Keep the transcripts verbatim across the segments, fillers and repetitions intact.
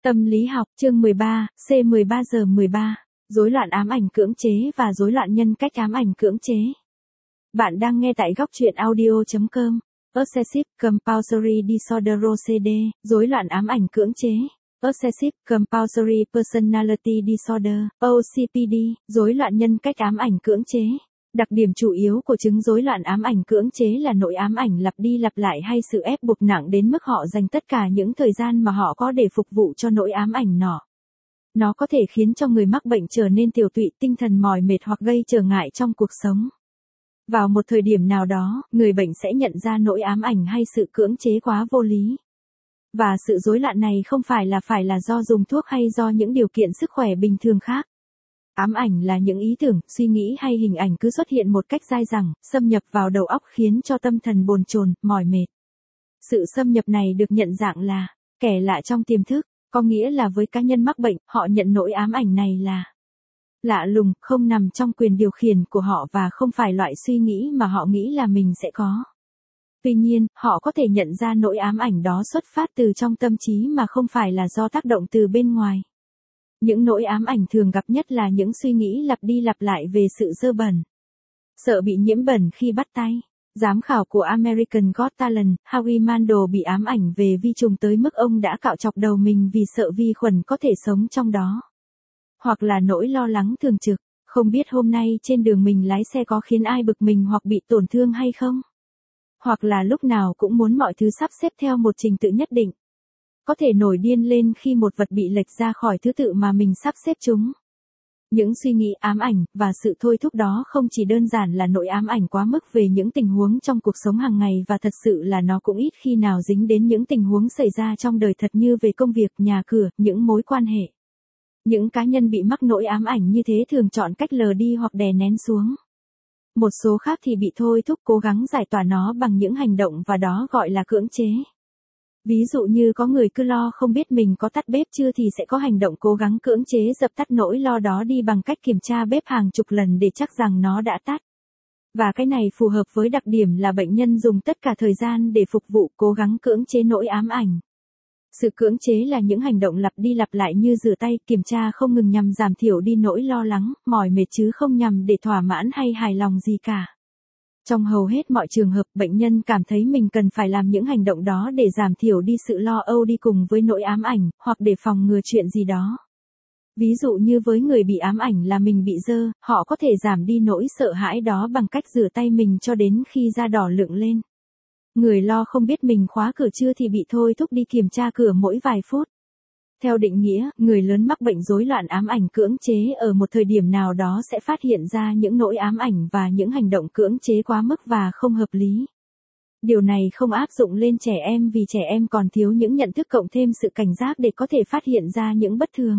Tâm lý học, chương mười ba, C mười ba giờ mười ba, rối loạn ám ảnh cưỡng chế và rối loạn nhân cách ám ảnh cưỡng chế. Bạn đang nghe tại góc truyện audio chấm com. Obsessive Compulsory Disorder O C D, rối loạn ám ảnh cưỡng chế. Obsessive Compulsory Personality Disorder, O C P D, rối loạn nhân cách ám ảnh cưỡng chế. Đặc điểm chủ yếu của chứng rối loạn ám ảnh cưỡng chế là nỗi ám ảnh lặp đi lặp lại hay sự ép buộc nặng đến mức họ dành tất cả những thời gian mà họ có để phục vụ cho nỗi ám ảnh nọ. Nó có thể khiến cho người mắc bệnh trở nên tiều tụy, tinh thần mỏi mệt hoặc gây trở ngại trong cuộc sống. Vào một thời điểm nào đó, người bệnh sẽ nhận ra nỗi ám ảnh hay sự cưỡng chế quá vô lý. Và sự rối loạn này không phải là phải là do dùng thuốc hay do những điều kiện sức khỏe bình thường khác. Ám ảnh là những ý tưởng, suy nghĩ hay hình ảnh cứ xuất hiện một cách dai dẳng, xâm nhập vào đầu óc khiến cho tâm thần bồn chồn, mỏi mệt. Sự xâm nhập này được nhận dạng là kẻ lạ trong tiềm thức, có nghĩa là với cá nhân mắc bệnh, họ nhận nỗi ám ảnh này là lạ lùng, không nằm trong quyền điều khiển của họ và không phải loại suy nghĩ mà họ nghĩ là mình sẽ có. Tuy nhiên, họ có thể nhận ra nỗi ám ảnh đó xuất phát từ trong tâm trí mà không phải là do tác động từ bên ngoài. Những nỗi ám ảnh thường gặp nhất là những suy nghĩ lặp đi lặp lại về sự dơ bẩn, sợ bị nhiễm bẩn khi bắt tay. Giám khảo của American Got Talent, Howie Mandel bị ám ảnh về vi trùng tới mức ông đã cạo chọc đầu mình vì sợ vi khuẩn có thể sống trong đó. Hoặc là nỗi lo lắng thường trực, không biết hôm nay trên đường mình lái xe có khiến ai bực mình hoặc bị tổn thương hay không. Hoặc là lúc nào cũng muốn mọi thứ sắp xếp theo một trình tự nhất định. Có thể nổi điên lên khi một vật bị lệch ra khỏi thứ tự mà mình sắp xếp chúng. Những suy nghĩ ám ảnh và sự thôi thúc đó không chỉ đơn giản là nỗi ám ảnh quá mức về những tình huống trong cuộc sống hàng ngày và thật sự là nó cũng ít khi nào dính đến những tình huống xảy ra trong đời thật như về công việc, nhà cửa, những mối quan hệ. Những cá nhân bị mắc nỗi ám ảnh như thế thường chọn cách lờ đi hoặc đè nén xuống. Một số khác thì bị thôi thúc cố gắng giải tỏa nó bằng những hành động và đó gọi là cưỡng chế. Ví dụ như có người cứ lo không biết mình có tắt bếp chưa thì sẽ có hành động cố gắng cưỡng chế dập tắt nỗi lo đó đi bằng cách kiểm tra bếp hàng chục lần để chắc rằng nó đã tắt. Và cái này phù hợp với đặc điểm là bệnh nhân dùng tất cả thời gian để phục vụ cố gắng cưỡng chế nỗi ám ảnh. Sự cưỡng chế là những hành động lặp đi lặp lại như rửa tay, kiểm tra không ngừng nhằm giảm thiểu đi nỗi lo lắng, mỏi mệt chứ không nhằm để thỏa mãn hay hài lòng gì cả. Trong hầu hết mọi trường hợp, bệnh nhân cảm thấy mình cần phải làm những hành động đó để giảm thiểu đi sự lo âu đi cùng với nỗi ám ảnh, hoặc để phòng ngừa chuyện gì đó. Ví dụ như với người bị ám ảnh là mình bị dơ, họ có thể giảm đi nỗi sợ hãi đó bằng cách rửa tay mình cho đến khi da đỏ lựng lên. Người lo không biết mình khóa cửa chưa thì bị thôi thúc đi kiểm tra cửa mỗi vài phút. Theo định nghĩa, người lớn mắc bệnh rối loạn ám ảnh cưỡng chế ở một thời điểm nào đó sẽ phát hiện ra những nỗi ám ảnh và những hành động cưỡng chế quá mức và không hợp lý. Điều này không áp dụng lên trẻ em vì trẻ em còn thiếu những nhận thức cộng thêm sự cảnh giác để có thể phát hiện ra những bất thường.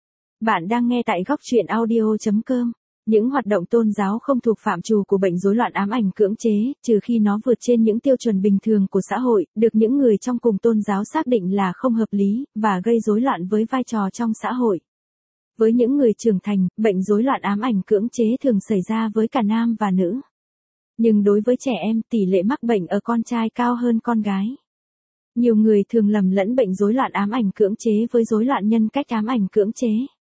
Bạn đang nghe tại góc truyện audio chấm com. Những hoạt động tôn giáo không thuộc phạm trù của bệnh rối loạn ám ảnh cưỡng chế, trừ khi nó vượt trên những tiêu chuẩn bình thường của xã hội, được những người trong cùng tôn giáo xác định là không hợp lý, và gây rối loạn với vai trò trong xã hội. Với những người trưởng thành, bệnh rối loạn ám ảnh cưỡng chế thường xảy ra với cả nam và nữ. Nhưng đối với trẻ em, tỷ lệ mắc bệnh ở con trai cao hơn con gái. Nhiều người thường lầm lẫn bệnh rối loạn ám ảnh cưỡng chế với rối loạn nhân cách ám ảnh cưỡng chế.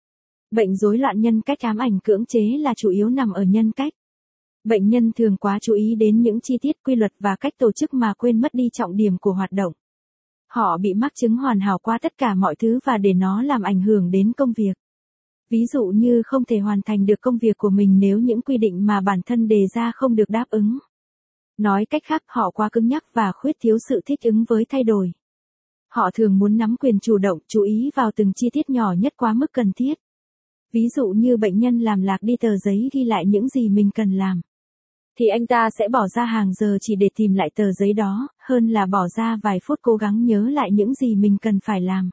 Bệnh rối loạn nhân cách ám ảnh cưỡng chế là chủ yếu nằm ở nhân cách. Bệnh nhân thường quá chú ý đến những chi tiết, quy luật và cách tổ chức mà quên mất đi trọng điểm của hoạt động. Họ bị mắc chứng hoàn hảo qua tất cả mọi thứ và để nó làm ảnh hưởng đến công việc. Ví dụ như không thể hoàn thành được công việc của mình nếu những quy định mà bản thân đề ra không được đáp ứng. Nói cách khác, họ quá cứng nhắc và khuyết thiếu sự thích ứng với thay đổi. Họ thường muốn nắm quyền chủ động, chú ý vào từng chi tiết nhỏ nhất quá mức cần thiết. Ví dụ như bệnh nhân làm lạc đi tờ giấy ghi lại những gì mình cần làm. Thì anh ta sẽ bỏ ra hàng giờ chỉ để tìm lại tờ giấy đó, hơn là bỏ ra vài phút cố gắng nhớ lại những gì mình cần phải làm.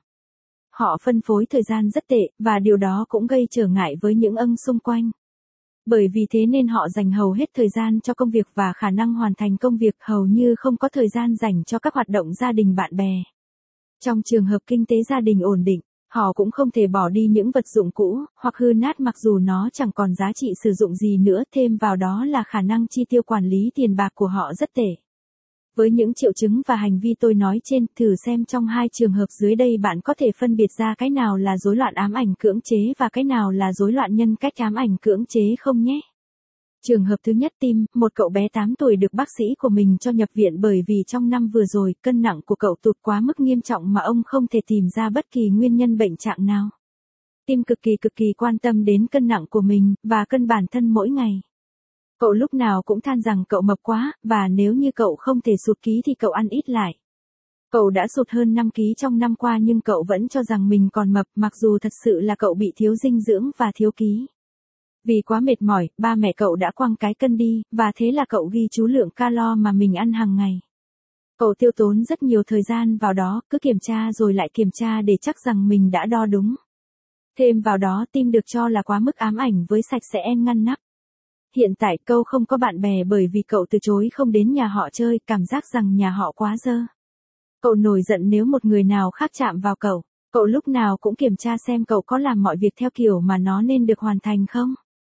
Họ phân phối thời gian rất tệ, và điều đó cũng gây trở ngại với những âng xung quanh. Bởi vì thế nên họ dành hầu hết thời gian cho công việc và khả năng hoàn thành công việc hầu như không có thời gian dành cho các hoạt động gia đình bạn bè. Trong trường hợp kinh tế gia đình ổn định, họ cũng không thể bỏ đi những vật dụng cũ, hoặc hư nát mặc dù nó chẳng còn giá trị sử dụng gì nữa, thêm vào đó là khả năng chi tiêu quản lý tiền bạc của họ rất tệ. Với những triệu chứng và hành vi tôi nói trên, thử xem trong hai trường hợp dưới đây bạn có thể phân biệt ra cái nào là rối loạn ám ảnh cưỡng chế và cái nào là rối loạn nhân cách ám ảnh cưỡng chế không nhé. Trường hợp thứ nhất, Tim, một cậu bé tám tuổi được bác sĩ của mình cho nhập viện bởi vì trong năm vừa rồi, cân nặng của cậu tụt quá mức nghiêm trọng mà ông không thể tìm ra bất kỳ nguyên nhân bệnh trạng nào. Tim cực kỳ cực kỳ quan tâm đến cân nặng của mình, và cân bản thân mỗi ngày. Cậu lúc nào cũng than rằng cậu mập quá, và nếu như cậu không thể sụt ký thì cậu ăn ít lại. Cậu đã sụt hơn năm ký trong năm qua nhưng cậu vẫn cho rằng mình còn mập, mặc dù thật sự là cậu bị thiếu dinh dưỡng và thiếu ký. Vì quá mệt mỏi, ba mẹ cậu đã quăng cái cân đi, và thế là cậu ghi chú lượng calo mà mình ăn hàng ngày. Cậu tiêu tốn rất nhiều thời gian vào đó, cứ kiểm tra rồi lại kiểm tra để chắc rằng mình đã đo đúng. Thêm vào đó, Tim được cho là quá mức ám ảnh với sạch sẽ ngăn nắp. Hiện tại cậu không có bạn bè bởi vì cậu từ chối không đến nhà họ chơi, cảm giác rằng nhà họ quá dơ. Cậu nổi giận nếu một người nào khác chạm vào cậu. Cậu lúc nào cũng kiểm tra xem cậu có làm mọi việc theo kiểu mà nó nên được hoàn thành không.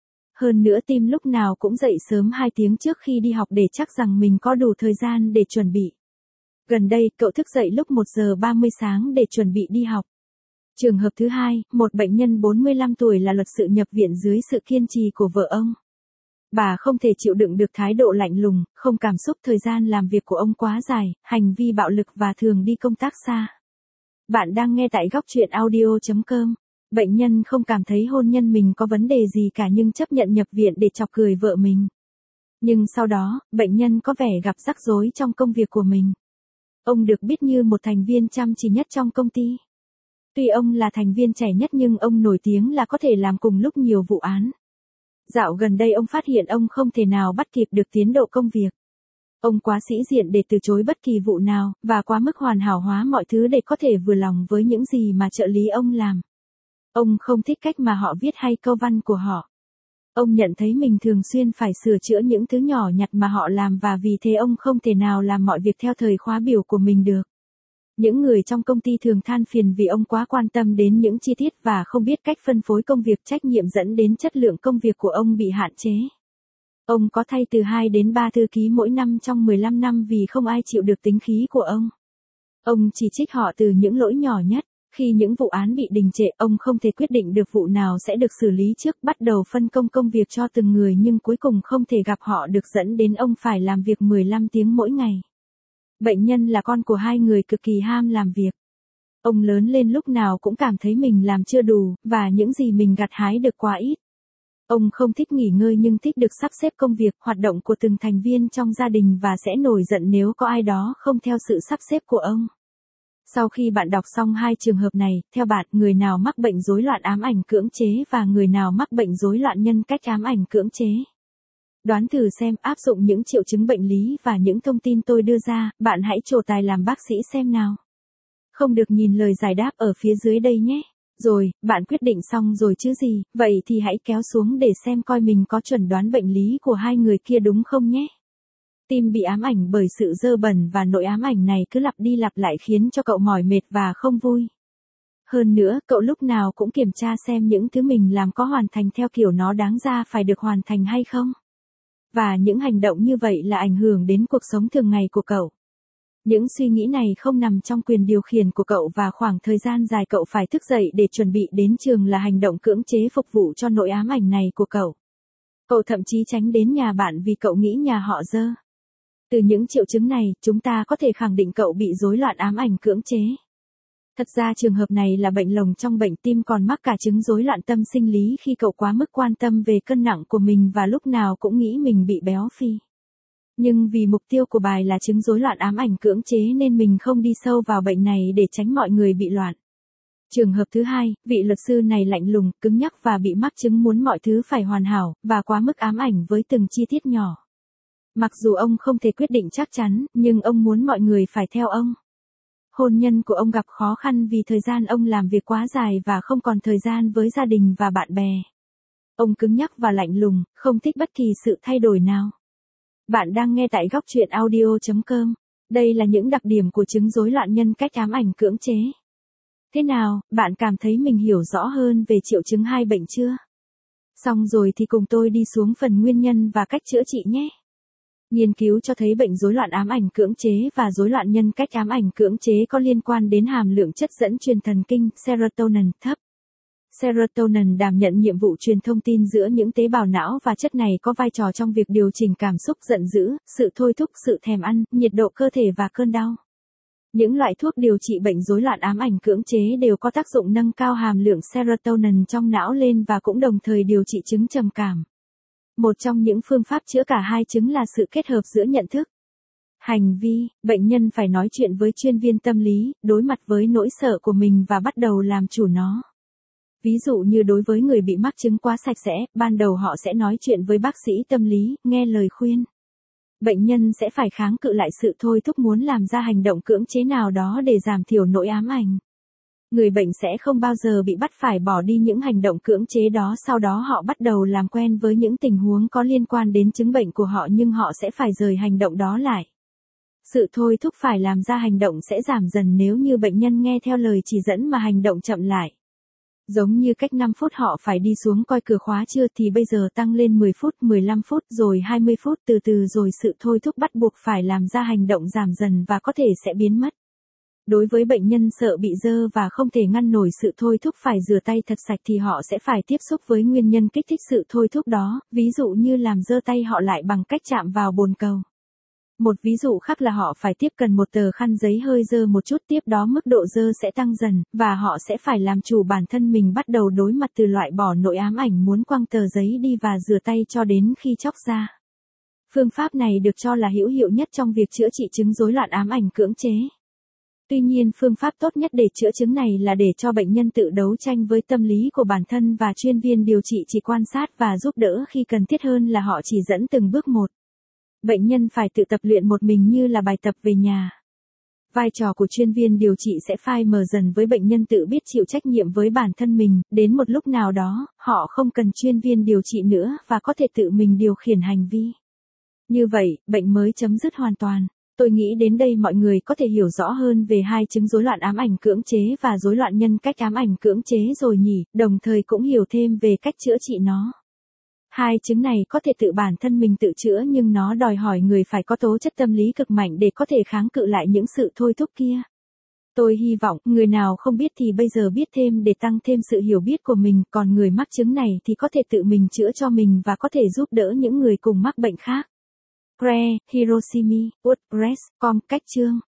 Hơn nữa, Tim lúc nào cũng dậy sớm hai tiếng trước khi đi học để chắc rằng mình có đủ thời gian để chuẩn bị. Gần đây, cậu thức dậy lúc một giờ ba mươi sáng để chuẩn bị đi học. Trường hợp thứ hai, một bệnh nhân bốn mươi lăm tuổi là luật sự nhập viện dưới sự kiên trì của vợ ông. Bà không thể chịu đựng được thái độ lạnh lùng, không cảm xúc, thời gian làm việc của ông quá dài, hành vi bạo lực và thường đi công tác xa. Bạn đang nghe tại góc chuyện audio chấm com. Bệnh nhân không cảm thấy hôn nhân mình có vấn đề gì cả nhưng chấp nhận nhập viện để chọc cười vợ mình. Nhưng sau đó, bệnh nhân có vẻ gặp rắc rối trong công việc của mình. Ông được biết như một thành viên chăm chỉ nhất trong công ty. Tuy ông là thành viên trẻ nhất nhưng ông nổi tiếng là có thể làm cùng lúc nhiều vụ án. Dạo gần đây ông phát hiện ông không thể nào bắt kịp được tiến độ công việc. Ông quá sĩ diện để từ chối bất kỳ vụ nào, và quá mức hoàn hảo hóa mọi thứ để có thể vừa lòng với những gì mà trợ lý ông làm. Ông không thích cách mà họ viết hay câu văn của họ. Ông nhận thấy mình thường xuyên phải sửa chữa những thứ nhỏ nhặt mà họ làm và vì thế ông không thể nào làm mọi việc theo thời khóa biểu của mình được. Những người trong công ty thường than phiền vì ông quá quan tâm đến những chi tiết và không biết cách phân phối công việc, trách nhiệm dẫn đến chất lượng công việc của ông bị hạn chế. Ông có thay từ hai đến ba thư ký mỗi năm trong mười lăm năm vì không ai chịu được tính khí của ông. Ông chỉ trích họ từ những lỗi nhỏ nhất. Khi những vụ án bị đình trệ, ông không thể quyết định được vụ nào sẽ được xử lý trước, bắt đầu phân công công việc cho từng người nhưng cuối cùng không thể gặp họ được dẫn đến ông phải làm việc mười lăm tiếng mỗi ngày. Bệnh nhân là con của hai người cực kỳ ham làm việc. Ông lớn lên lúc nào cũng cảm thấy mình làm chưa đủ, và những gì mình gặt hái được quá ít. Ông không thích nghỉ ngơi nhưng thích được sắp xếp công việc, hoạt động của từng thành viên trong gia đình và sẽ nổi giận nếu có ai đó không theo sự sắp xếp của ông. Sau khi bạn đọc xong hai trường hợp này, theo bạn, người nào mắc bệnh rối loạn ám ảnh cưỡng chế và người nào mắc bệnh rối loạn nhân cách ám ảnh cưỡng chế? Đoán thử xem, áp dụng những triệu chứng bệnh lý và những thông tin tôi đưa ra, bạn hãy trổ tài làm bác sĩ xem nào. Không được nhìn lời giải đáp ở phía dưới đây nhé. Rồi, bạn quyết định xong rồi chứ gì, vậy thì hãy kéo xuống để xem coi mình có chuẩn đoán bệnh lý của hai người kia đúng không nhé. Tim bị ám ảnh bởi sự dơ bẩn và nỗi ám ảnh này cứ lặp đi lặp lại khiến cho cậu mỏi mệt và không vui. Hơn nữa, cậu lúc nào cũng kiểm tra xem những thứ mình làm có hoàn thành theo kiểu nó đáng ra phải được hoàn thành hay không. Và những hành động như vậy là ảnh hưởng đến cuộc sống thường ngày của cậu. Những suy nghĩ này không nằm trong quyền điều khiển của cậu và khoảng thời gian dài cậu phải thức dậy để chuẩn bị đến trường là hành động cưỡng chế phục vụ cho nỗi ám ảnh này của cậu. Cậu thậm chí tránh đến nhà bạn vì cậu nghĩ nhà họ dơ. Từ những triệu chứng này, chúng ta có thể khẳng định cậu bị rối loạn ám ảnh cưỡng chế. Thật ra trường hợp này là bệnh lồng trong bệnh tim còn mắc cả chứng rối loạn tâm sinh lý khi cậu quá mức quan tâm về cân nặng của mình và lúc nào cũng nghĩ mình bị béo phì. Nhưng vì mục tiêu của bài là chứng rối loạn ám ảnh cưỡng chế nên mình không đi sâu vào bệnh này để tránh mọi người bị loạn. Trường hợp thứ hai, vị luật sư này lạnh lùng, cứng nhắc và bị mắc chứng muốn mọi thứ phải hoàn hảo, và quá mức ám ảnh với từng chi tiết nhỏ. Mặc dù ông không thể quyết định chắc chắn, nhưng ông muốn mọi người phải theo ông. Hôn nhân của ông gặp khó khăn vì thời gian ông làm việc quá dài và không còn thời gian với gia đình và bạn bè. Ông cứng nhắc và lạnh lùng, không thích bất kỳ sự thay đổi nào. Bạn đang nghe tại góc chuyện audio chấm com. Đây là những đặc điểm của chứng rối loạn nhân cách ám ảnh cưỡng chế. Thế nào, bạn cảm thấy mình hiểu rõ hơn về triệu chứng hai bệnh chưa? Xong rồi thì cùng tôi đi xuống phần nguyên nhân và cách chữa trị nhé. Nghiên cứu cho thấy bệnh rối loạn ám ảnh cưỡng chế và rối loạn nhân cách ám ảnh cưỡng chế có liên quan đến hàm lượng chất dẫn truyền thần kinh serotonin thấp. Serotonin đảm nhận nhiệm vụ truyền thông tin giữa những tế bào não và chất này có vai trò trong việc điều chỉnh cảm xúc giận dữ, sự thôi thúc, sự thèm ăn, nhiệt độ cơ thể và cơn đau. Những loại thuốc điều trị bệnh rối loạn ám ảnh cưỡng chế đều có tác dụng nâng cao hàm lượng serotonin trong não lên và cũng đồng thời điều trị chứng trầm cảm. Một trong những phương pháp chữa cả hai chứng là sự kết hợp giữa nhận thức, hành vi. Bệnh nhân phải nói chuyện với chuyên viên tâm lý, đối mặt với nỗi sợ của mình và bắt đầu làm chủ nó. Ví dụ như đối với người bị mắc chứng quá sạch sẽ, ban đầu họ sẽ nói chuyện với bác sĩ tâm lý, nghe lời khuyên. Bệnh nhân sẽ phải kháng cự lại sự thôi thúc muốn làm ra hành động cưỡng chế nào đó để giảm thiểu nỗi ám ảnh. Người bệnh sẽ không bao giờ bị bắt phải bỏ đi những hành động cưỡng chế đó, sau đó họ bắt đầu làm quen với những tình huống có liên quan đến chứng bệnh của họ, nhưng họ sẽ phải rời hành động đó lại. Sự thôi thúc phải làm ra hành động sẽ giảm dần nếu như bệnh nhân nghe theo lời chỉ dẫn mà hành động chậm lại. Giống như cách năm phút họ phải đi xuống coi cửa khóa chưa thì bây giờ tăng lên mười phút, mười lăm phút rồi hai mươi phút, từ từ rồi sự thôi thúc bắt buộc phải làm ra hành động giảm dần và có thể sẽ biến mất. Đối với bệnh nhân sợ bị dơ và không thể ngăn nổi sự thôi thúc phải rửa tay thật sạch thì họ sẽ phải tiếp xúc với nguyên nhân kích thích sự thôi thúc đó, ví dụ như làm dơ tay họ lại bằng cách chạm vào bồn cầu. Một ví dụ khác là họ phải tiếp cần một tờ khăn giấy hơi dơ một chút, tiếp đó mức độ dơ sẽ tăng dần, và họ sẽ phải làm chủ bản thân mình, bắt đầu đối mặt từ loại bỏ nỗi ám ảnh muốn quăng tờ giấy đi và rửa tay cho đến khi chóc ra. Phương pháp này được cho là hữu hiệu nhất trong việc chữa trị chứng rối loạn ám ảnh cưỡng chế. Tuy nhiên, phương pháp tốt nhất để chữa chứng này là để cho bệnh nhân tự đấu tranh với tâm lý của bản thân và chuyên viên điều trị chỉ quan sát và giúp đỡ khi cần thiết hơn là họ chỉ dẫn từng bước một. Bệnh nhân phải tự tập luyện một mình như là bài tập về nhà. Vai trò của chuyên viên điều trị sẽ phai mờ dần với bệnh nhân tự biết chịu trách nhiệm với bản thân mình, đến một lúc nào đó, họ không cần chuyên viên điều trị nữa và có thể tự mình điều khiển hành vi. Như vậy, bệnh mới chấm dứt hoàn toàn. Tôi nghĩ đến đây mọi người có thể hiểu rõ hơn về hai chứng rối loạn ám ảnh cưỡng chế và rối loạn nhân cách ám ảnh cưỡng chế rồi nhỉ, đồng thời cũng hiểu thêm về cách chữa trị nó. Hai chứng này có thể tự bản thân mình tự chữa, nhưng nó đòi hỏi người phải có tố chất tâm lý cực mạnh để có thể kháng cự lại những sự thôi thúc kia. Tôi hy vọng người nào không biết thì bây giờ biết thêm để tăng thêm sự hiểu biết của mình, còn người mắc chứng này thì có thể tự mình chữa cho mình và có thể giúp đỡ những người cùng mắc bệnh khác. Craig, Hiroshima, WordPress, com, cách chương.